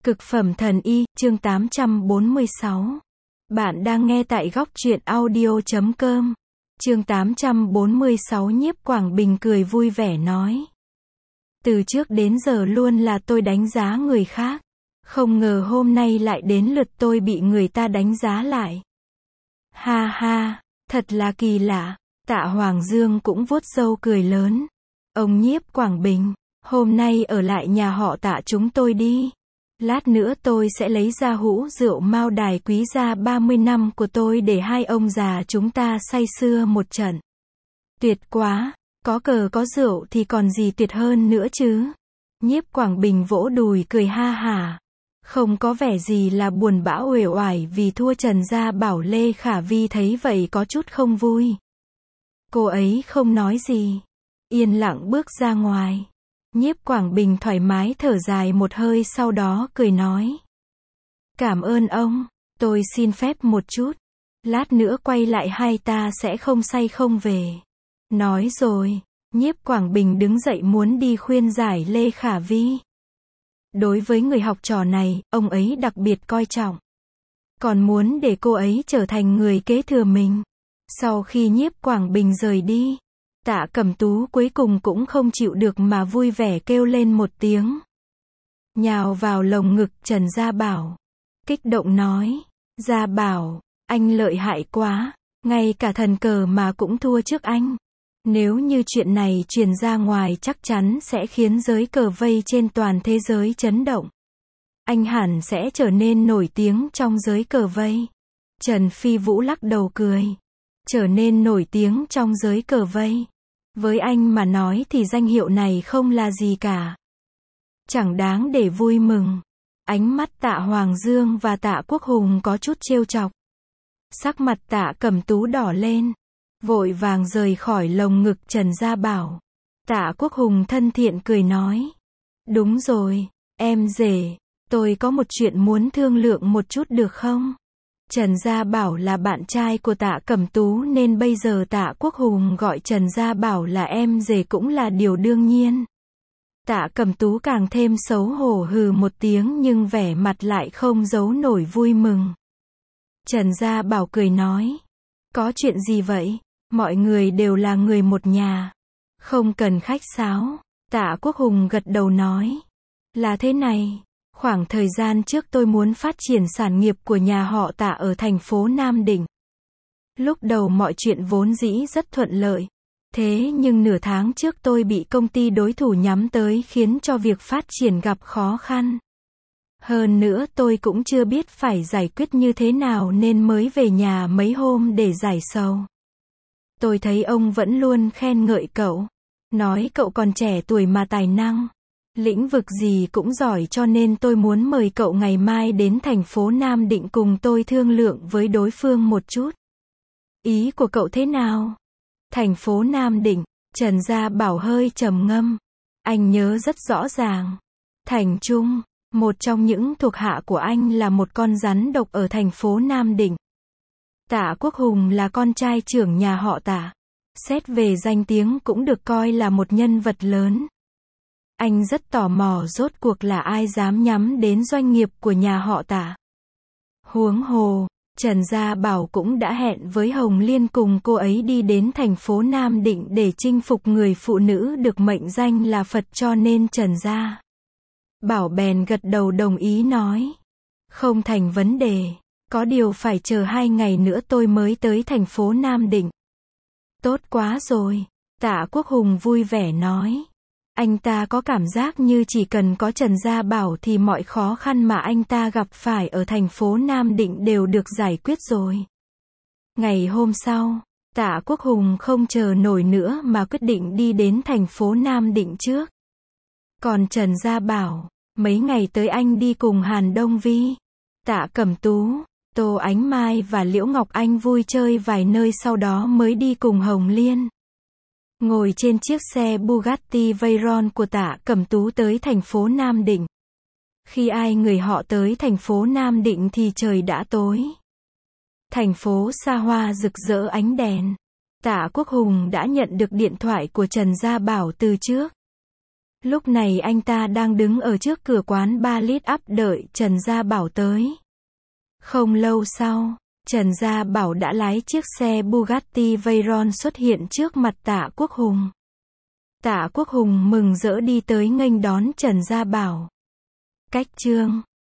Cực phẩm thần y, chương 846. Bạn đang nghe tại góc truyện audio.com. Chương 846. Nhiếp Quảng Bình cười vui vẻ nói. Từ trước đến giờ luôn là tôi đánh giá người khác. Không ngờ hôm nay lại đến lượt tôi bị người ta đánh giá lại. Ha ha, thật là kỳ lạ. Tạ Hoàng Dương cũng vuốt râu cười lớn. Ông Nhiếp Quảng Bình, hôm nay ở lại nhà họ Tạ chúng tôi đi. Lát nữa tôi sẽ lấy ra hũ rượu Mao Đài quý gia 30 năm của tôi để hai ông già chúng ta say sưa một trận. Tuyệt quá, có cờ có rượu thì còn gì tuyệt hơn nữa chứ. Nhiếp Quảng Bình vỗ đùi cười ha hả. Không có vẻ gì là buồn bã uể oải vì thua Trần Gia Bảo. Lê Khả Vi thấy vậy có chút không vui. Cô ấy không nói gì, yên lặng bước ra ngoài. Nhiếp Quảng Bình thoải mái thở dài một hơi sau đó cười nói. Cảm ơn ông, tôi xin phép một chút. Lát nữa quay lại hai ta sẽ không say không về. Nói rồi, Nhiếp Quảng Bình đứng dậy muốn đi khuyên giải Lê Khả Vi. Đối với người học trò này, ông ấy đặc biệt coi trọng. Còn muốn để cô ấy trở thành người kế thừa mình. Sau khi Nhiếp Quảng Bình rời đi, Tạ Cẩm Tú cuối cùng cũng không chịu được mà vui vẻ kêu lên một tiếng. Nhào vào lồng ngực Trần Gia Bảo. Kích động nói. Gia Bảo, anh lợi hại quá. Ngay cả thần cờ mà cũng thua trước anh. Nếu như chuyện này truyền ra ngoài chắc chắn sẽ khiến giới cờ vây trên toàn thế giới chấn động. Anh hẳn sẽ trở nên nổi tiếng trong giới cờ vây. Trần Phi Vũ lắc đầu cười. Trở nên nổi tiếng trong giới cờ vây. Với anh mà nói thì danh hiệu này không là gì cả. Chẳng đáng để vui mừng. Ánh mắt Tạ Hoàng Dương và Tạ Quốc Hùng có chút trêu chọc. Sắc mặt Tạ Cẩm Tú đỏ lên. Vội vàng rời khỏi lồng ngực Trần Gia Bảo. Tạ Quốc Hùng thân thiện cười nói. Đúng rồi, em rể, tôi có một chuyện muốn thương lượng một chút được không? Trần Gia Bảo là bạn trai của Tạ Cẩm Tú nên bây giờ Tạ Quốc Hùng gọi Trần Gia Bảo là em rể cũng là điều đương nhiên. Tạ Cẩm Tú càng thêm xấu hổ hừ một tiếng nhưng vẻ mặt lại không giấu nổi vui mừng. Trần Gia Bảo cười nói. Có chuyện gì vậy? Mọi người đều là người một nhà. Không cần khách sáo. Tạ Quốc Hùng gật đầu nói. Là thế này. Khoảng thời gian trước tôi muốn phát triển sản nghiệp của nhà họ Tạ ở thành phố Nam Định. Lúc đầu mọi chuyện vốn dĩ rất thuận lợi. Thế nhưng nửa tháng trước tôi bị công ty đối thủ nhắm tới khiến cho việc phát triển gặp khó khăn. Hơn nữa tôi cũng chưa biết phải giải quyết như thế nào nên mới về nhà mấy hôm để giải sầu. Tôi thấy ông vẫn luôn khen ngợi cậu. Nói cậu còn trẻ tuổi mà tài năng. Lĩnh vực gì cũng giỏi cho nên tôi muốn mời cậu ngày mai đến thành phố Nam Định cùng tôi thương lượng với đối phương một chút. Ý của cậu thế nào? Thành phố Nam Định, Trần Gia Bảo hơi trầm ngâm. Anh nhớ rất rõ ràng. Thành Trung, một trong những thuộc hạ của anh là một con rắn độc ở thành phố Nam Định. Tạ Quốc Hùng là con trai trưởng nhà họ Tạ. Xét về danh tiếng cũng được coi là một nhân vật lớn. Anh rất tò mò rốt cuộc là ai dám nhắm đến doanh nghiệp của nhà họ Tạ. Huống hồ, Trần Gia Bảo cũng đã hẹn với Hồng Liên cùng cô ấy đi đến thành phố Nam Định để chinh phục người phụ nữ được mệnh danh là Phật cho nên Trần Gia Bảo bèn gật đầu đồng ý nói. Không thành vấn đề, có điều phải chờ 2 ngày nữa tôi mới tới thành phố Nam Định. Tốt quá rồi, Tạ Quốc Hùng vui vẻ nói. Anh ta có cảm giác như chỉ cần có Trần Gia Bảo thì mọi khó khăn mà anh ta gặp phải ở thành phố Nam Định đều được giải quyết rồi. Ngày hôm sau, Tạ Quốc Hùng không chờ nổi nữa mà quyết định đi đến thành phố Nam Định trước. Còn Trần Gia Bảo, mấy ngày tới anh đi cùng Hàn Đông Vi, Tạ Cẩm Tú, Tô Ánh Mai và Liễu Ngọc Anh vui chơi vài nơi sau đó mới đi cùng Hồng Liên. Ngồi trên chiếc xe Bugatti Veyron của Tạ Cẩm Tú tới thành phố Nam Định. Khi ai người họ tới thành phố Nam Định thì trời đã tối. Thành phố xa hoa rực rỡ ánh đèn. Tạ Quốc Hùng đã nhận được điện thoại của Trần Gia Bảo từ trước. Lúc này anh ta đang đứng ở trước cửa quán bar Lit Up đợi Trần Gia Bảo tới. Không lâu sau, Trần Gia Bảo đã lái chiếc xe Bugatti Veyron xuất hiện trước mặt Tạ Quốc Hùng. Tạ Quốc Hùng mừng rỡ đi tới nghênh đón Trần Gia Bảo. Cách chương